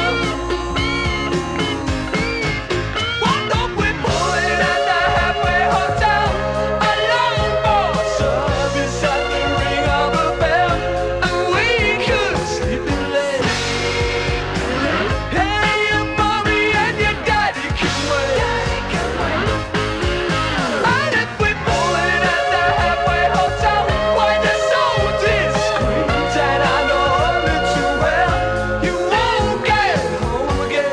Why don't we pull in at the halfway hotel? I long for service at the ring of a bell, and we could sleep in late. Hey, your mommy and your daddy can wait. And if we pull in at the halfway hotel, why they're so discreet, and I know only too well. You won't get home again.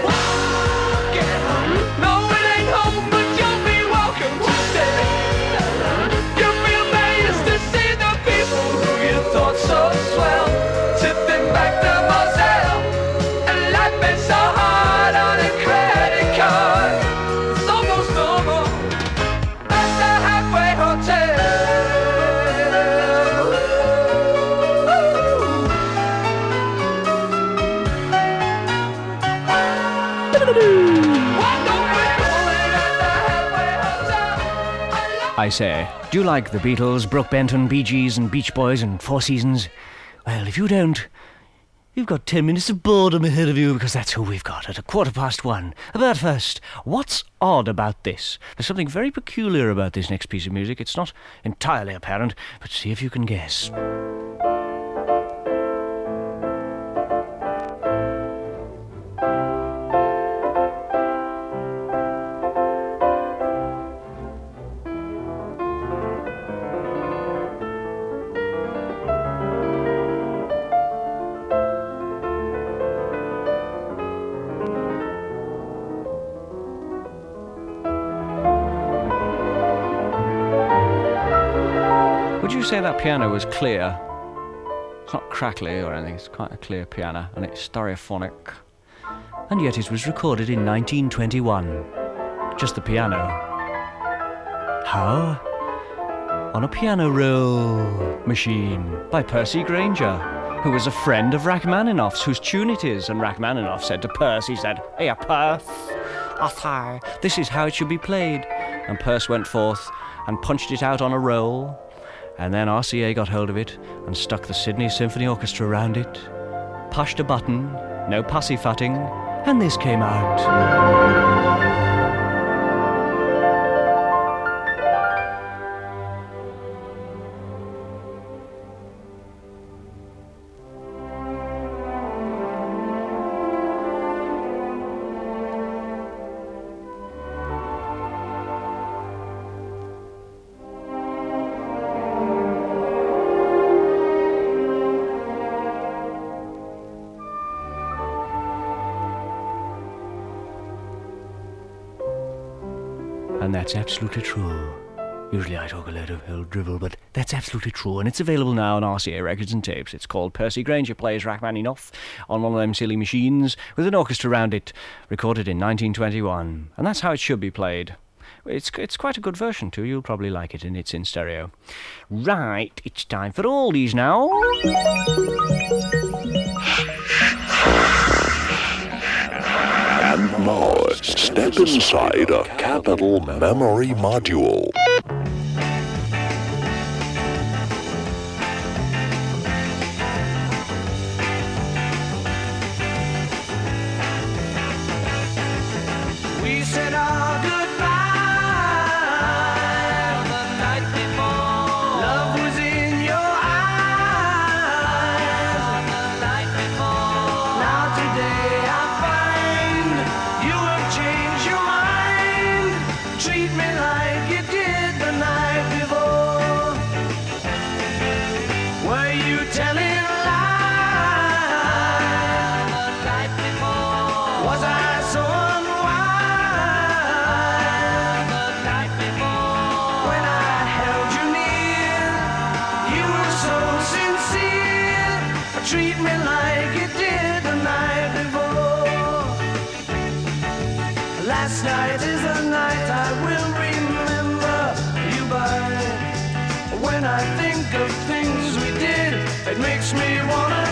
No, it ain't home, but you'll be welcome to stay. You'll be amazed to see the people who you thought so swell tipping back the Moselle. And life is so hard on a credit card. It's almost normal at the halfway hotel. I say, do you like the Beatles, Brooke Benton, Bee Gees and Beach Boys and Four Seasons? Well, if you don't, you've got ten minutes of boredom ahead of you, because that's who we've got at a quarter past one. But first, what's odd about this? There's something very peculiar about this next piece of music. It's not entirely apparent, but see if you can guess. you say that piano was clear? It's not crackly or anything, it's quite a clear piano, and it's stereophonic. And yet it was recorded in nineteen twenty-one. Just the piano. How? On a piano roll machine by Percy Grainger, who was a friend of Rachmaninoff's, whose tune it is. And Rachmaninoff said to Percy, he said, "Hey, Perth, Arthur, this is how it should be played." And Percy went forth and punched it out on a roll. And then R C A got hold of it and stuck the Sydney Symphony Orchestra around it, pushed a button, no pussyfooting, and this came out. And that's absolutely true. Usually I talk a load of old drivel, but that's absolutely true. And it's available now on R C A Records and Tapes. It's called Percy Grainger Plays Rachmaninoff on one of them silly machines with an orchestra around it, recorded in nineteen twenty-one. And that's how it should be played. It's it's quite a good version too. You'll probably like it, and it's in stereo. Right, it's time for oldies now. And now, step inside a Capital Memory Module. We said our goodbye the night before. Love was in your eyes the night before. Now today I find you have changed your mind. Treat me like you did the night before. Were you telling lies the night before? Was I so unwise the night before? When I held you near, you were so sincere. Treat me like you did the night before. Last night is the night I will remember you by. When I think of things we did, it makes me wanna